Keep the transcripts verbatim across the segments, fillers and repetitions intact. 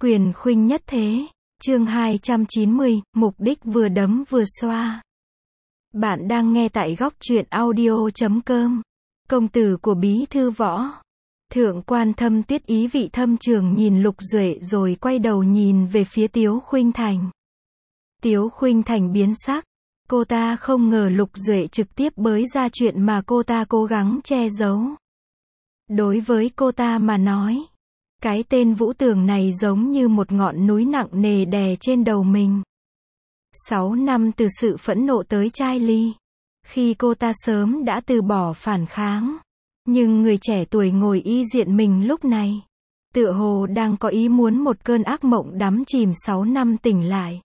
Quyền khuynh nhất thế. Chương hai trăm chín mươi, mục đích vừa đấm vừa xoa. Bạn đang nghe tại góc truyện audio chấm com. Công tử của bí thư Võ. Thượng quan Thâm Tuyết ý vị thâm trường nhìn Lục Duệ rồi quay đầu nhìn về phía Tiếu Khuynh Thành. Tiếu Khuynh Thành biến sắc. Cô ta không ngờ Lục Duệ trực tiếp bới ra chuyện mà cô ta cố gắng che giấu. Đối với cô ta mà nói, cái tên Vũ Tường này giống như một ngọn núi nặng nề đè trên đầu mình. Sáu năm từ sự phẫn nộ tới chai ly. Khi cô ta sớm đã từ bỏ phản kháng. Nhưng người trẻ tuổi ngồi y diện mình lúc này, tựa hồ đang có ý muốn một cơn ác mộng đắm chìm sáu năm tỉnh lại.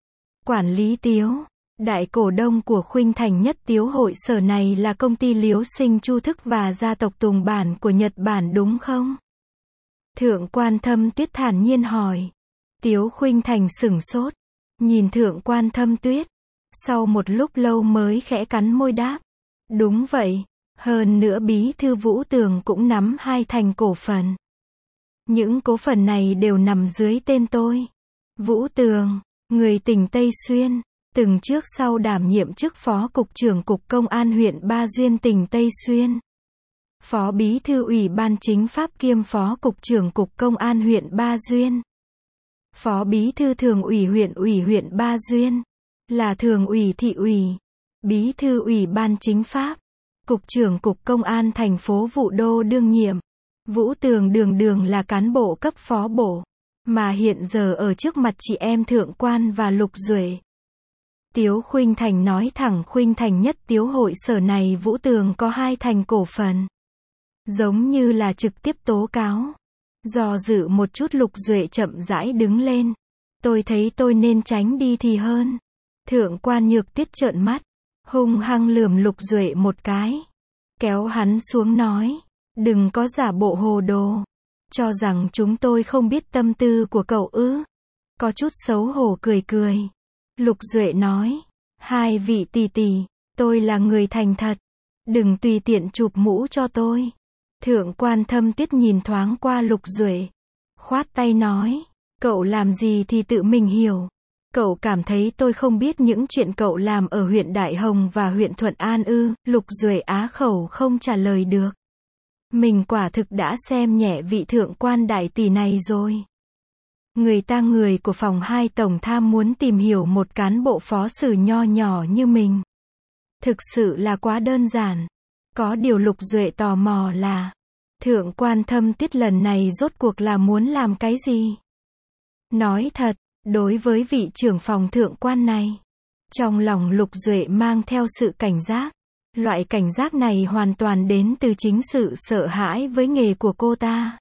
Quản lý Tiếu, đại cổ đông của Khuynh Thành nhất Tiếu hội sở này là công ty Liếu Sinh Chu Thức và gia tộc Tùng Bản của Nhật Bản đúng không? Thượng quan Thâm Tuyết thản nhiên hỏi. Tiếu Khuynh Thành sửng sốt, nhìn Thượng quan Thâm Tuyết, sau một lúc lâu mới khẽ cắn môi đáp. Đúng vậy, hơn nữa bí thư Vũ Tường cũng nắm hai thành cổ phần. Những cổ phần này đều nằm dưới tên tôi. Vũ Tường, người tỉnh Tây Xuyên, từng trước sau đảm nhiệm chức phó cục trưởng cục công an huyện Ba Duyên tỉnh Tây Xuyên. Phó bí thư ủy ban chính pháp kiêm phó cục trưởng cục công an huyện Ba Duyên. Phó bí thư thường ủy huyện ủy huyện Ba Duyên. Là thường ủy thị ủy. Bí thư ủy ban chính pháp. Cục trưởng cục công an thành phố Vũ Đô đương nhiệm. Vũ Tường đường đường là cán bộ cấp phó bộ. Mà hiện giờ ở trước mặt chị em Thượng quan và Lục Duệ. Tiếu Khuynh Thành nói thẳng Khuynh Thành nhất Tiếu hội sở này Vũ Tường có hai thành cổ phần. Giống như là trực tiếp tố cáo. Do dự một chút Lục Duệ chậm rãi đứng lên. Tôi thấy tôi nên tránh đi thì hơn. Thượng quan Nhược Tiết trợn mắt, hung hăng lườm Lục Duệ một cái. Kéo hắn xuống nói. Đừng có giả bộ hồ đồ. Cho rằng chúng tôi không biết tâm tư của cậu ư. Có chút xấu hổ cười cười. Lục Duệ nói. Hai vị tỷ tỷ, tôi là người thành thật. Đừng tùy tiện chụp mũ cho tôi. Thượng quan Thâm Tuyết nhìn thoáng qua Lục Duệ, khoát tay nói, cậu làm gì thì tự mình hiểu. Cậu cảm thấy tôi không biết những chuyện cậu làm ở huyện Đại Hồng và huyện Thuận An ư? Lục Duệ á khẩu không trả lời được. Mình quả thực đã xem nhẹ vị thượng quan đại tỷ này rồi. Người ta người của phòng hai tổng tham muốn tìm hiểu một cán bộ phó sử nho nhỏ như mình. Thực sự là quá đơn giản. Có điều Lục Duệ tò mò là, Thượng quan Thâm Tuyết lần này rốt cuộc là muốn làm cái gì? Nói thật, đối với vị trưởng phòng thượng quan này, trong lòng Lục Duệ mang theo sự cảnh giác. Loại cảnh giác này hoàn toàn đến từ chính sự sợ hãi với nghề của cô ta.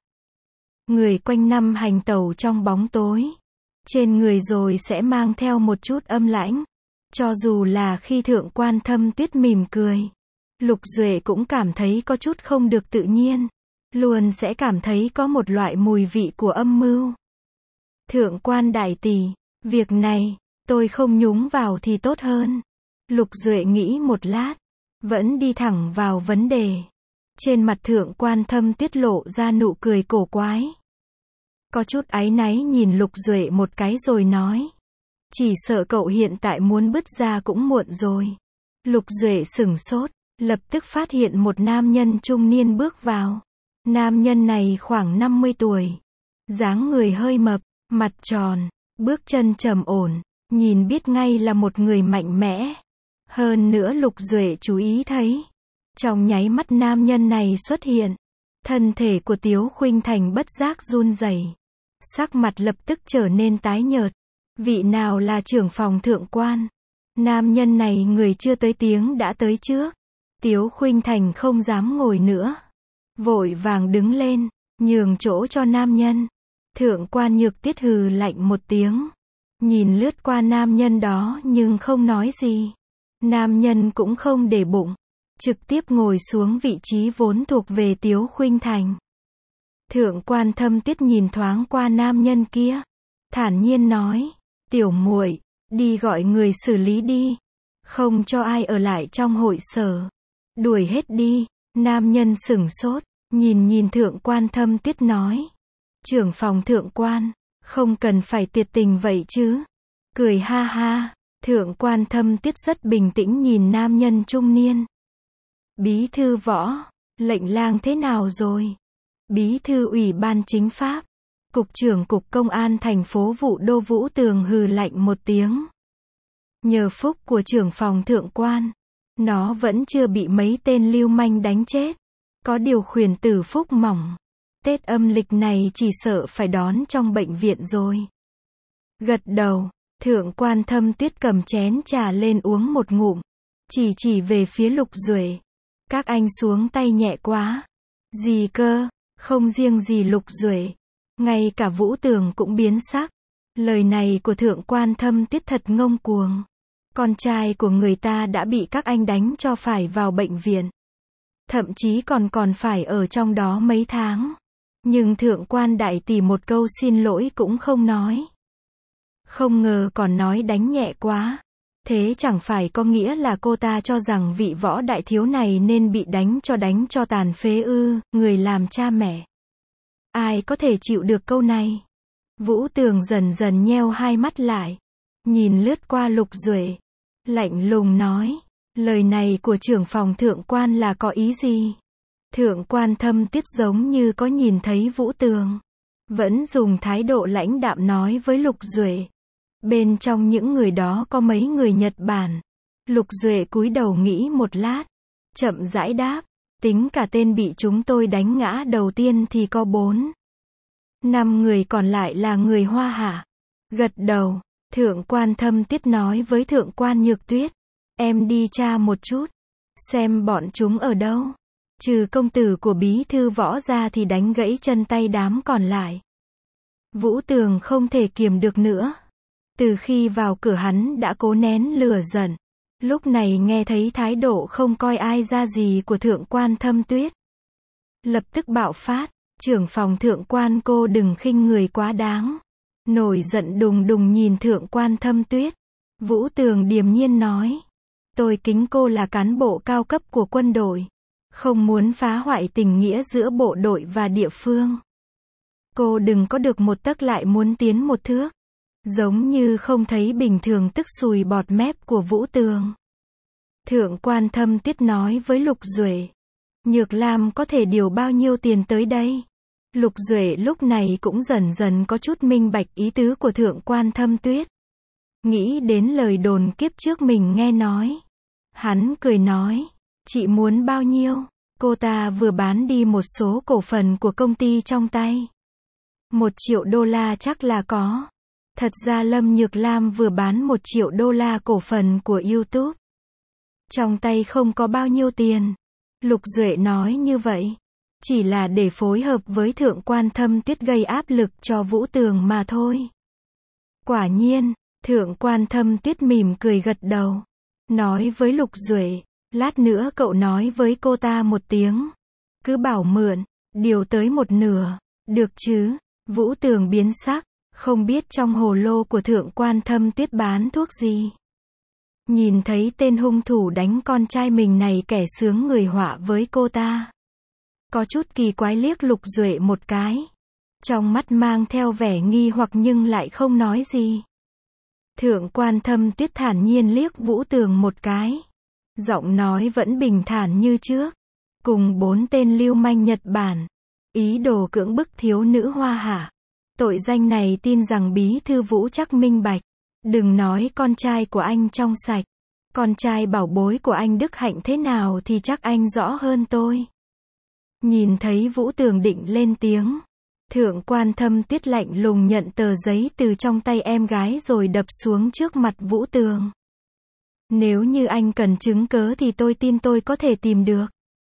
Người quanh năm hành tẩu trong bóng tối, trên người rồi sẽ mang theo một chút âm lãnh. Cho dù là khi Thượng quan Thâm Tuyết mỉm cười, Lục Duệ cũng cảm thấy có chút không được tự nhiên. Luôn sẽ cảm thấy có một loại mùi vị của âm mưu. Thượng quan đại tỷ, việc này, tôi không nhúng vào thì tốt hơn. Lục Duệ nghĩ một lát, vẫn đi thẳng vào vấn đề. Trên mặt Thượng quan Thâm Tuyết lộ ra nụ cười cổ quái. Có chút áy náy nhìn Lục Duệ một cái rồi nói. Chỉ sợ cậu hiện tại muốn bứt ra cũng muộn rồi. Lục Duệ sửng sốt, lập tức phát hiện một nam nhân trung niên bước vào. Nam nhân này khoảng năm mươi tuổi. Dáng người hơi mập, mặt tròn, bước chân trầm ổn, nhìn biết ngay là một người mạnh mẽ. Hơn nữa Lục Duệ chú ý thấy, trong nháy mắt nam nhân này xuất hiện, thân thể của Tiếu Khuynh Thành bất giác run rẩy, sắc mặt lập tức trở nên tái nhợt. Vị nào là trưởng phòng thượng quan? Nam nhân này người chưa tới tiếng đã tới trước. Tiếu Khuynh Thành không dám ngồi nữa, vội vàng đứng lên, nhường chỗ cho nam nhân. Thượng quan Nhược Tiết hừ lạnh một tiếng, nhìn lướt qua nam nhân đó nhưng không nói gì. Nam nhân cũng không để bụng, trực tiếp ngồi xuống vị trí vốn thuộc về Tiếu Khuynh Thành. Thượng quan Thâm Tuyết nhìn thoáng qua nam nhân kia, thản nhiên nói, tiểu muội, đi gọi người xử lý đi, không cho ai ở lại trong hội sở, đuổi hết đi. Nam nhân sửng sốt, nhìn nhìn Thượng quan Thâm Tuyết nói, trưởng phòng thượng quan, Không cần phải tuyệt tình vậy chứ. Cười ha ha, thượng quan Thâm Tuyết rất bình tĩnh nhìn nam nhân trung niên. Bí thư Võ, lệnh lang thế nào rồi? Bí thư Ủy ban Chính pháp, Cục trưởng Cục Công an thành phố Vũ Đô Vũ Tường hừ lạnh một tiếng. Nhờ phúc của trưởng phòng thượng quan, nó vẫn chưa bị mấy tên lưu manh đánh chết. Có điều khuyển tử phúc mỏng. Tết âm lịch này chỉ sợ phải đón trong bệnh viện rồi. Gật đầu, thượng quan Thâm Tuyết cầm chén trà lên uống một ngụm. Chỉ chỉ về phía Lục Duệ. Các anh xuống tay nhẹ quá. Gì cơ, không riêng gì Lục Duệ. Ngay cả Vũ Tường cũng biến sắc. Lời này của thượng quan Thâm Tuyết thật ngông cuồng. Con trai của người ta đã bị các anh đánh cho phải vào bệnh viện. Thậm chí còn còn phải ở trong đó mấy tháng. Nhưng thượng quan đại tỷ một câu xin lỗi cũng không nói. Không ngờ còn nói đánh nhẹ quá. Thế chẳng phải có nghĩa là cô ta cho rằng vị Võ đại thiếu này nên bị đánh cho đánh cho tàn phế ư, người làm cha mẹ. Ai có thể chịu được câu này? Vũ Tường dần dần nheo hai mắt lại. Nhìn lướt qua Lục Duệ. Lạnh lùng nói. Lời này của trưởng phòng thượng quan là có ý gì? Thượng quan Thâm Tuyết giống như có nhìn thấy Vũ Tường. Vẫn dùng thái độ lãnh đạm nói với Lục Duệ. Bên trong những người đó có mấy người Nhật Bản. Lục Duệ cúi đầu nghĩ một lát. Chậm rãi đáp. Tính cả tên bị chúng tôi đánh ngã đầu tiên thì có bốn. Năm người còn lại là người Hoa hả? Gật đầu. Thượng quan Thâm Tuyết nói với thượng quan Nhược Tuyết. Em đi tra một chút. Xem bọn chúng ở đâu. Trừ công tử của bí thư Võ ra thì đánh gãy chân tay đám còn lại. Vũ Tường không thể kiềm được nữa. Từ khi vào cửa hắn đã cố nén lửa giận. Lúc này nghe thấy thái độ không coi ai ra gì của thượng quan Thâm Tuyết. Lập tức bạo phát. Trưởng phòng thượng quan cô đừng khinh người quá đáng. Nổi giận đùng đùng nhìn thượng quan Thâm Tuyết. Vũ Tường điềm nhiên nói. Tôi kính cô là cán bộ cao cấp của quân đội. Không muốn phá hoại tình nghĩa giữa bộ đội và địa phương. Cô đừng có được một tấc lại muốn tiến một thước. Giống như không thấy bình thường tức sùi bọt mép của Vũ Tường. Thượng quan Thâm Tuyết nói với Lục Duệ. Nhược Lam có thể điều bao nhiêu tiền tới đây? Lục Duệ lúc này cũng dần dần có chút minh bạch ý tứ của thượng quan Thâm Tuyết. Nghĩ đến lời đồn kiếp trước mình nghe nói. Hắn cười nói. Chị muốn bao nhiêu? Cô ta vừa bán đi một số cổ phần của công ty trong tay. Một triệu đô la chắc là có. Thật ra Lâm Nhược Lam vừa bán một triệu đô la cổ phần của YouTube. Trong tay không có bao nhiêu tiền. Lục Duệ nói như vậy. Chỉ là để phối hợp với thượng quan Thâm Tuyết gây áp lực cho Vũ Tường mà thôi. Quả nhiên, thượng quan Thâm Tuyết mỉm cười gật đầu. Nói với Lục Duệ. Lát nữa cậu nói với cô ta một tiếng. Cứ bảo mượn, điều tới một nửa. Được chứ? Vũ Tường biến sắc. Không biết trong hồ lô của thượng quan Thâm Tuyết bán thuốc gì. Nhìn thấy tên hung thủ đánh con trai mình này kẻ sướng người họa với cô ta. Có chút kỳ quái liếc Lục Duệ một cái. Trong mắt mang theo vẻ nghi hoặc nhưng lại không nói gì. Thượng quan Thâm Tuyết thản nhiên liếc Vũ Tường một cái. Giọng nói vẫn bình thản như trước. Cùng bốn tên lưu manh Nhật Bản. Ý đồ cưỡng bức thiếu nữ Hoa hả? Tội danh này tin rằng bí thư Vũ chắc minh bạch. Đừng nói con trai của anh trong sạch. Con trai bảo bối của anh đức hạnh thế nào thì chắc anh rõ hơn tôi. Nhìn thấy Vũ Tường định lên tiếng. Thượng quan Thâm Tuyết lạnh lùng nhận tờ giấy từ trong tay em gái rồi đập xuống trước mặt Vũ Tường. Nếu như anh cần chứng cớ thì tôi tin tôi có thể tìm được.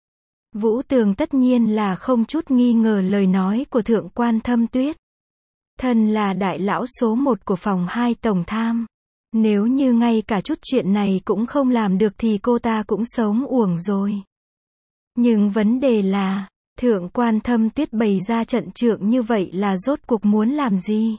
Vũ Tường tất nhiên là không chút nghi ngờ lời nói của thượng quan Thâm Tuyết. Thân là đại lão số một của phòng hai tổng tham. Nếu như ngay cả chút chuyện này cũng không làm được thì cô ta cũng sống uổng rồi. Nhưng vấn đề là, thượng quan Thâm Tuyết bày ra trận trượng như vậy là rốt cuộc muốn làm gì?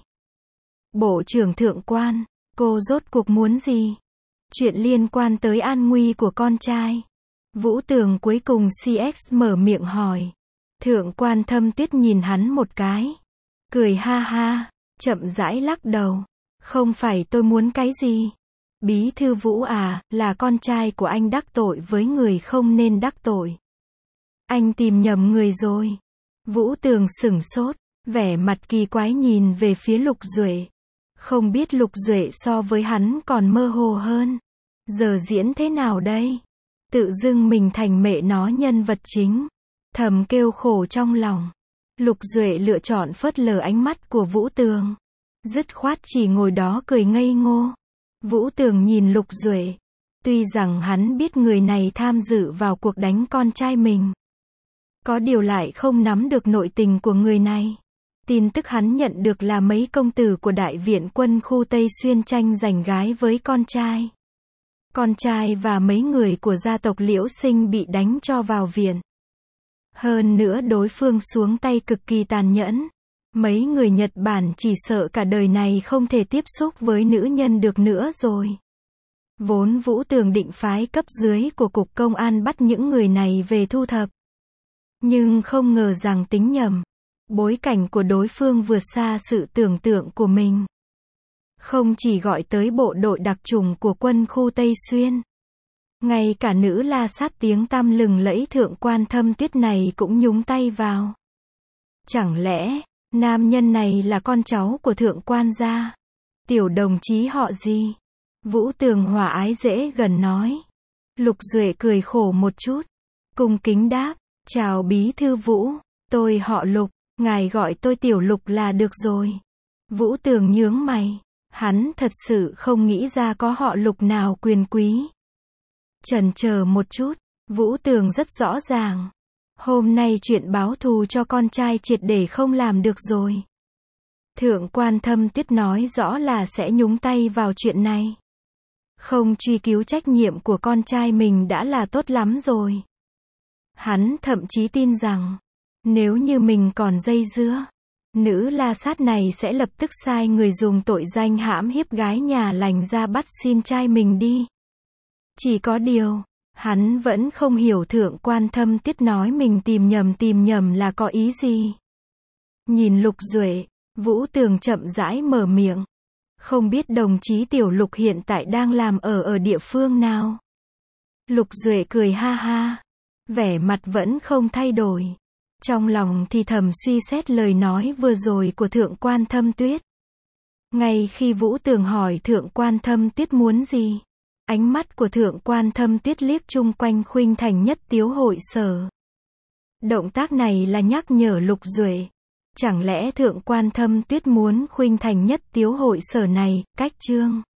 Bộ trưởng thượng quan, cô rốt cuộc muốn gì? Chuyện liên quan tới an nguy của con trai. Vũ Tường cuối cùng xê ích mở miệng hỏi. Thượng quan Thâm Tuyết nhìn hắn một cái. Cười ha ha. chậm rãi lắc đầu. Không phải tôi muốn cái gì. Bí thư Vũ à, là con trai của anh đắc tội với người không nên đắc tội. Anh tìm nhầm người rồi. Vũ Tường sửng sốt, vẻ mặt kỳ quái nhìn về phía Lục Duệ. Không biết Lục Duệ so với hắn còn mơ hồ hơn. Giờ diễn thế nào đây? Tự dưng mình thành mẹ nó nhân vật chính. Thầm kêu khổ trong lòng. Lục Duệ lựa chọn phớt lờ ánh mắt của Vũ Tường. Dứt khoát chỉ ngồi đó cười ngây ngô. Vũ Tường nhìn Lục Duệ. Tuy rằng hắn biết người này tham dự vào cuộc đánh con trai mình. Có điều lại không nắm được nội tình của người này. Tin tức hắn nhận được là mấy công tử của đại viện quân khu Tây Xuyên tranh giành gái với con trai. Con trai và mấy người của gia tộc Liễu Sinh bị đánh cho vào viện. Hơn nữa đối phương xuống tay cực kỳ tàn nhẫn. Mấy người Nhật Bản chỉ sợ cả đời này không thể tiếp xúc với nữ nhân được nữa rồi. Vốn Vũ Tường định phái cấp dưới của cục công an bắt những người này về thu thập. Nhưng không ngờ rằng tính nhầm. Bối cảnh của đối phương vượt xa sự tưởng tượng của mình. Không chỉ gọi tới bộ đội đặc chủng của quân khu Tây Xuyên. Ngay cả nữ la sát tiếng tăm lừng lẫy Thượng Quan Thâm Tuyết này cũng nhúng tay vào. Chẳng lẽ, nam nhân này là con cháu của Thượng Quan gia? Tiểu đồng chí họ gì? Vũ Tường hòa ái dễ gần nói. Lục Duệ cười khổ một chút. Cung kính đáp, chào bí thư Vũ, tôi họ Lục, ngài gọi tôi Tiểu Lục là được rồi. Vũ Tường nhướng mày, hắn thật sự không nghĩ ra có họ Lục nào quyền quý. Chần chờ một chút, Vũ Tường rất rõ ràng. Hôm nay chuyện báo thù cho con trai triệt để không làm được rồi. Thượng Quan Thâm Tuyết nói rõ là sẽ nhúng tay vào chuyện này. Không truy cứu trách nhiệm của con trai mình đã là tốt lắm rồi. Hắn thậm chí tin rằng, nếu như mình còn dây dưa, nữ la sát này sẽ lập tức sai người dùng tội danh hãm hiếp gái nhà lành ra bắt xin trai mình đi. Chỉ có điều, hắn vẫn không hiểu Thượng Quan Thâm Tuyết nói mình tìm nhầm tìm nhầm là có ý gì. Nhìn Lục Duệ, Vũ Tường chậm rãi mở miệng. Không biết đồng chí Tiểu Lục hiện tại đang làm ở ở địa phương nào? Lục Duệ cười ha ha. Vẻ mặt vẫn không thay đổi. Trong lòng thì thầm suy xét lời nói vừa rồi của Thượng Quan Thâm Tuyết. Ngay khi Vũ Tường hỏi Thượng Quan Thâm Tuyết muốn gì, ánh mắt của Thượng Quan Thâm Tuyết liếc chung quanh khuynh thành nhất tiếu hội sở. Động tác này là nhắc nhở Lục Duệ. Chẳng lẽ Thượng Quan Thâm Tuyết muốn khuynh thành nhất tiếu hội sở này, cách trương